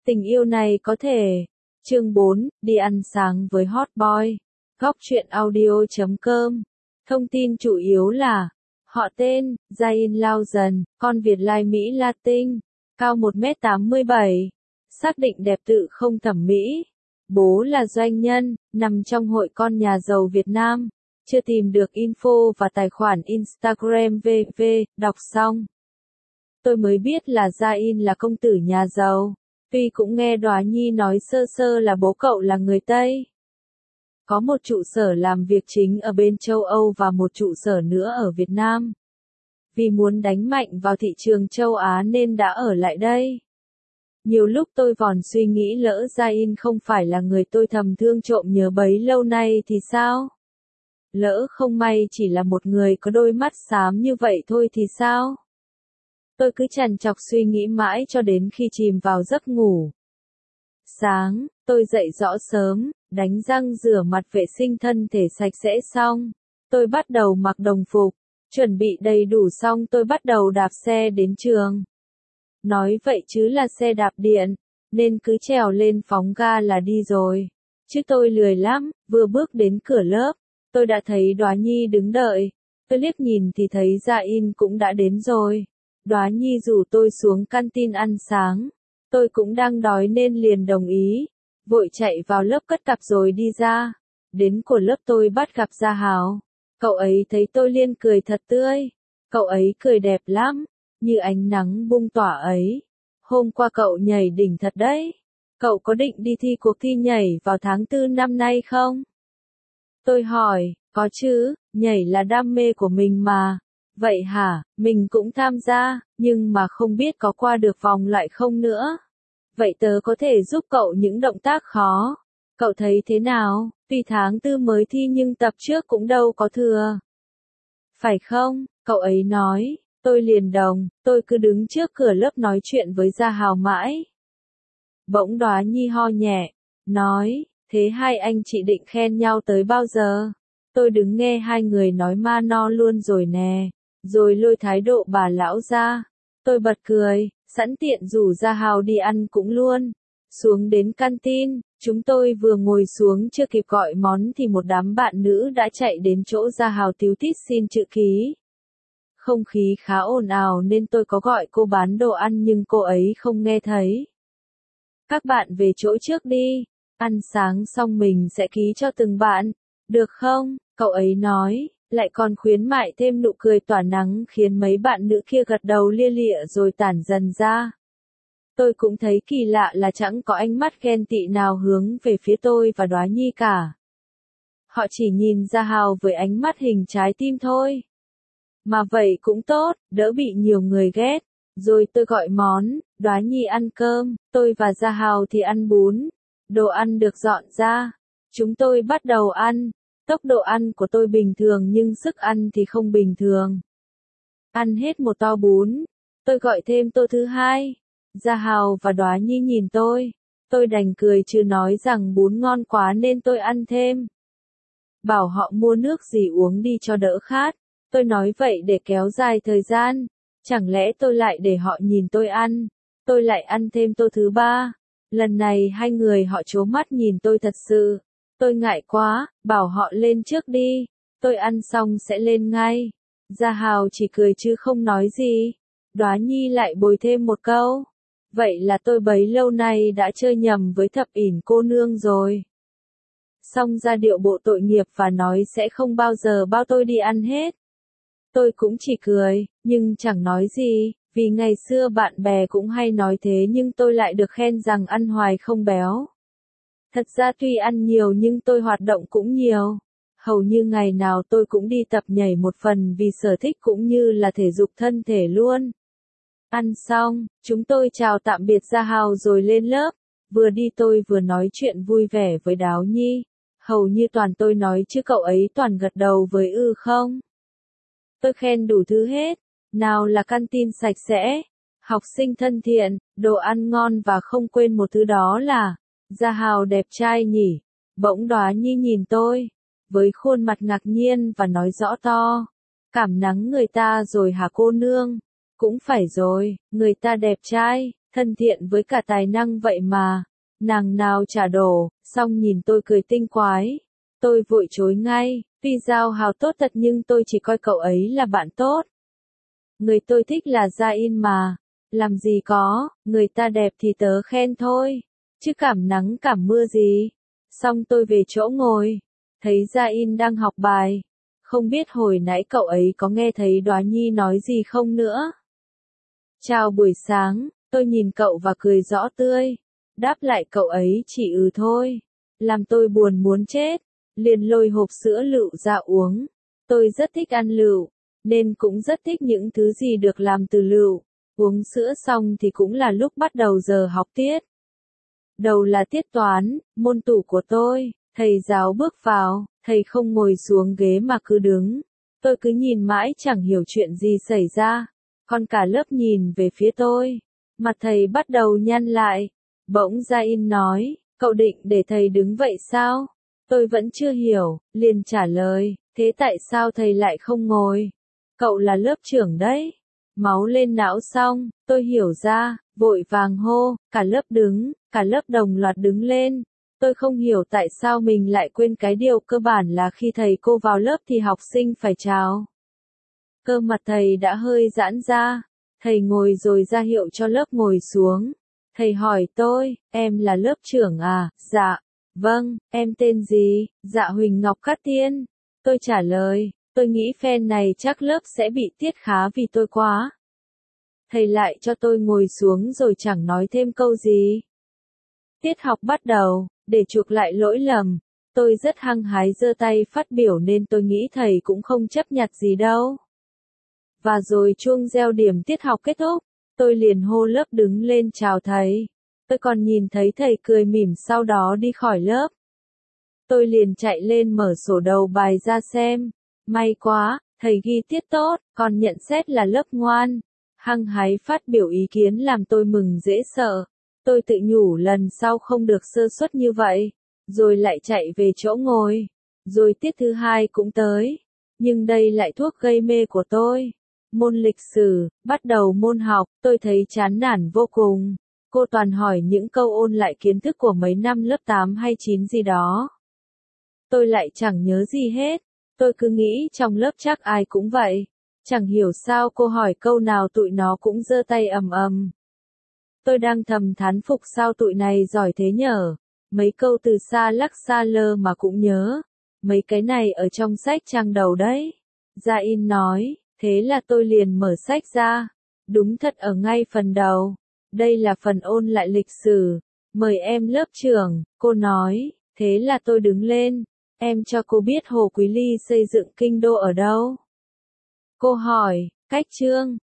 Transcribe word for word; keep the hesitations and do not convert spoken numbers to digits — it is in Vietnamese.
Tình yêu này có thể. Chương bốn, đi ăn sáng với hot boy. Góc truyện audio chấm com. Thông tin chủ yếu là họ tên, Zayn Lao Dần, con Việt Lai Mỹ Latin, cao một mét tám mươi bảy, xác định đẹp tự không thẩm mỹ. Bố là doanh nhân, nằm trong hội con nhà giàu Việt Nam. Chưa tìm được info và tài khoản Instagram vê vê, đọc xong. Tôi mới biết là Zayn là công tử nhà giàu. Tuy cũng nghe Đoá Nhi nói sơ sơ là bố cậu là người Tây. Có một trụ sở làm việc chính ở bên châu Âu và một trụ sở nữa ở Việt Nam. Vì muốn đánh mạnh vào thị trường châu Á nên đã ở lại đây. Nhiều lúc tôi vòn suy nghĩ lỡ Zayn không phải là người tôi thầm thương trộm nhớ bấy lâu nay thì sao? Lỡ không may chỉ là một người có đôi mắt xám như vậy thôi thì sao? Tôi cứ trằn trọc suy nghĩ mãi cho đến khi chìm vào giấc ngủ. Sáng, tôi dậy rõ sớm, đánh răng rửa mặt vệ sinh thân thể sạch sẽ xong. Tôi bắt đầu mặc đồng phục, chuẩn bị đầy đủ xong tôi bắt đầu đạp xe đến trường. Nói vậy chứ là xe đạp điện, nên cứ trèo lên phóng ga là đi rồi. Chứ tôi lười lắm, vừa bước đến cửa lớp, tôi đã thấy Đoá Nhi đứng đợi. Tôi liếc nhìn thì thấy Zayn cũng đã đến rồi. Đoá Nhi rủ tôi xuống canteen ăn sáng. Tôi cũng đang đói nên liền đồng ý. Vội chạy vào lớp cất cặp rồi đi ra. Đến của lớp tôi bắt gặp Gia Hào. Cậu ấy thấy tôi liền cười thật tươi. Cậu ấy cười đẹp lắm, như ánh nắng bung tỏa ấy. Hôm qua cậu nhảy đỉnh thật đấy. Cậu có định đi thi cuộc thi nhảy vào tháng tư năm nay không? Tôi hỏi, có chứ, nhảy là đam mê của mình mà. Vậy hả, mình cũng tham gia, nhưng mà không biết có qua được vòng loại không nữa. Vậy tớ có thể giúp cậu những động tác khó. Cậu thấy thế nào? Tuy tháng tư mới thi nhưng tập trước cũng đâu có thừa. Phải không? Cậu ấy nói. Tôi liền đồng, tôi cứ đứng trước cửa lớp nói chuyện với Gia Hào mãi. Bỗng Đoá Nhi ho nhẹ, nói, thế hai anh chị định khen nhau tới bao giờ? Tôi đứng nghe hai người nói ma no luôn rồi nè, rồi lôi thái độ bà lão ra. Tôi bật cười, sẵn tiện rủ Gia Hào đi ăn cũng luôn. Xuống đến canteen, chúng tôi vừa ngồi xuống chưa kịp gọi món thì một đám bạn nữ đã chạy đến chỗ Gia Hào tíu tít xin chữ ký. Không khí khá ồn ào nên tôi có gọi cô bán đồ ăn nhưng cô ấy không nghe thấy. Các bạn về chỗ trước đi, ăn sáng xong mình sẽ ký cho từng bạn, được không? Cậu ấy nói, lại còn khuyến mại thêm nụ cười tỏa nắng khiến mấy bạn nữ kia gật đầu lia lịa rồi tản dần ra. Tôi cũng thấy kỳ lạ là chẳng có ánh mắt ghen tị nào hướng về phía tôi và Đoá Nhi cả. Họ chỉ nhìn Gia Hào với ánh mắt hình trái tim thôi. Mà vậy cũng tốt, đỡ bị nhiều người ghét. Rồi tôi gọi món, Đoá Nhi ăn cơm, tôi và Gia Hào thì ăn bún. Đồ ăn được dọn ra. Chúng tôi bắt đầu ăn. Tốc độ ăn của tôi bình thường nhưng sức ăn thì không bình thường. Ăn hết một to bún. Tôi gọi thêm tô thứ hai. Gia Hào và Đoá Nhi nhìn tôi. Tôi đành cười chứ nói rằng bún ngon quá nên tôi ăn thêm. Bảo họ mua nước gì uống đi cho đỡ khát. Tôi nói vậy để kéo dài thời gian. Chẳng lẽ tôi lại để họ nhìn tôi ăn. Tôi lại ăn thêm tô thứ ba. Lần này hai người họ trố mắt nhìn tôi thật sự. Tôi ngại quá, bảo họ lên trước đi. Tôi ăn xong sẽ lên ngay. Gia Hào chỉ cười chứ không nói gì. Đoá Nhi lại bồi thêm một câu. Vậy là tôi bấy lâu nay đã chơi nhầm với thập ỉn cô nương rồi. Xong ra điệu bộ tội nghiệp và nói sẽ không bao giờ bao tôi đi ăn hết. Tôi cũng chỉ cười, nhưng chẳng nói gì, vì ngày xưa bạn bè cũng hay nói thế nhưng tôi lại được khen rằng ăn hoài không béo. Thật ra tuy ăn nhiều nhưng tôi hoạt động cũng nhiều. Hầu như ngày nào tôi cũng đi tập nhảy một phần vì sở thích cũng như là thể dục thân thể luôn. Ăn xong, chúng tôi chào tạm biệt Gia Hào rồi lên lớp. Vừa đi tôi vừa nói chuyện vui vẻ với Đáo Nhi. Hầu như toàn tôi nói chứ cậu ấy toàn gật đầu với ư không. Tôi khen đủ thứ hết. Nào là canteen sạch sẽ, học sinh thân thiện, đồ ăn ngon và không quên một thứ đó là Gia Hào đẹp trai nhỉ. Bỗng Đoá Nhi nhìn tôi với khuôn mặt ngạc nhiên và nói rõ to. Cảm nắng người ta rồi hả cô nương? Cũng phải rồi, người ta đẹp trai, thân thiện với cả tài năng vậy mà. Nàng nào trả đồ, xong nhìn tôi cười tinh quái. Tôi vội chối ngay, tuy giao hào tốt thật nhưng tôi chỉ coi cậu ấy là bạn tốt. Người tôi thích là Gia In mà. Làm gì có, người ta đẹp thì tớ khen thôi. Chứ cảm nắng cảm mưa gì. Xong tôi về chỗ ngồi. Thấy Gia In đang học bài. Không biết hồi nãy cậu ấy có nghe thấy Đoá Nhi nói gì không nữa. Chào buổi sáng, tôi nhìn cậu và cười rõ tươi. Đáp lại cậu ấy chỉ ừ thôi. Làm tôi buồn muốn chết. Liền lôi hộp sữa lựu ra uống. Tôi rất thích ăn lựu, nên cũng rất thích những thứ gì được làm từ lựu. Uống sữa xong thì cũng là lúc bắt đầu giờ học tiết. Đầu là tiết toán, môn tủ của tôi. Thầy giáo bước vào, thầy không ngồi xuống ghế mà cứ đứng. Tôi cứ nhìn mãi chẳng hiểu chuyện gì xảy ra. Còn cả lớp nhìn về phía tôi. Mặt thầy bắt đầu nhăn lại. Bỗng Gia In nói, cậu định để thầy đứng vậy sao? Tôi vẫn chưa hiểu, liền trả lời, thế tại sao thầy lại không ngồi? Cậu là lớp trưởng đấy. Máu lên não xong, tôi hiểu ra, vội vàng hô, cả lớp đứng, cả lớp đồng loạt đứng lên. Tôi không hiểu tại sao mình lại quên cái điều cơ bản là khi thầy cô vào lớp thì học sinh phải chào. Cơ mặt thầy đã hơi giãn ra. Thầy ngồi rồi ra hiệu cho lớp ngồi xuống. Thầy hỏi tôi, em là lớp trưởng à? Dạ. Vâng, em tên gì? Dạ Huỳnh Ngọc Cát Tiên. Tôi trả lời, tôi nghĩ phen này chắc lớp sẽ bị tiết khá vì tôi quá. Thầy lại cho tôi ngồi xuống rồi chẳng nói thêm câu gì. Tiết học bắt đầu, để chuộc lại lỗi lầm. Tôi rất hăng hái giơ tay phát biểu nên tôi nghĩ thầy cũng không chấp nhặt gì đâu. Và rồi chuông reo điểm tiết học kết thúc. Tôi liền hô lớp đứng lên chào thầy. Tôi còn nhìn thấy thầy cười mỉm sau đó đi khỏi lớp. Tôi liền chạy lên mở sổ đầu bài ra xem. May quá, thầy ghi tiết tốt, còn nhận xét là lớp ngoan. Hăng hái phát biểu ý kiến làm tôi mừng dễ sợ. Tôi tự nhủ lần sau không được sơ suất như vậy. Rồi lại chạy về chỗ ngồi. Rồi tiết thứ hai cũng tới. Nhưng đây lại thuốc gây mê của tôi. Môn lịch sử, bắt đầu môn học, tôi thấy chán nản vô cùng. Cô toàn hỏi những câu ôn lại kiến thức của mấy năm lớp tám hay chín gì đó. Tôi lại chẳng nhớ gì hết. Tôi cứ nghĩ trong lớp chắc ai cũng vậy. Chẳng hiểu sao cô hỏi câu nào tụi nó cũng giơ tay ầm ầm. Tôi đang thầm thán phục sao tụi này giỏi thế nhở. Mấy câu từ xa lắc xa lơ mà cũng nhớ. Mấy cái này ở trong sách trang đầu đấy. Gia In nói, thế là tôi liền mở sách ra. Đúng thật ở ngay phần đầu. Đây là phần ôn lại lịch sử. Mời em lớp trưởng, cô nói. Thế là tôi đứng lên. Em cho cô biết Hồ Quý Ly xây dựng kinh đô ở đâu? Cô hỏi, cách chương.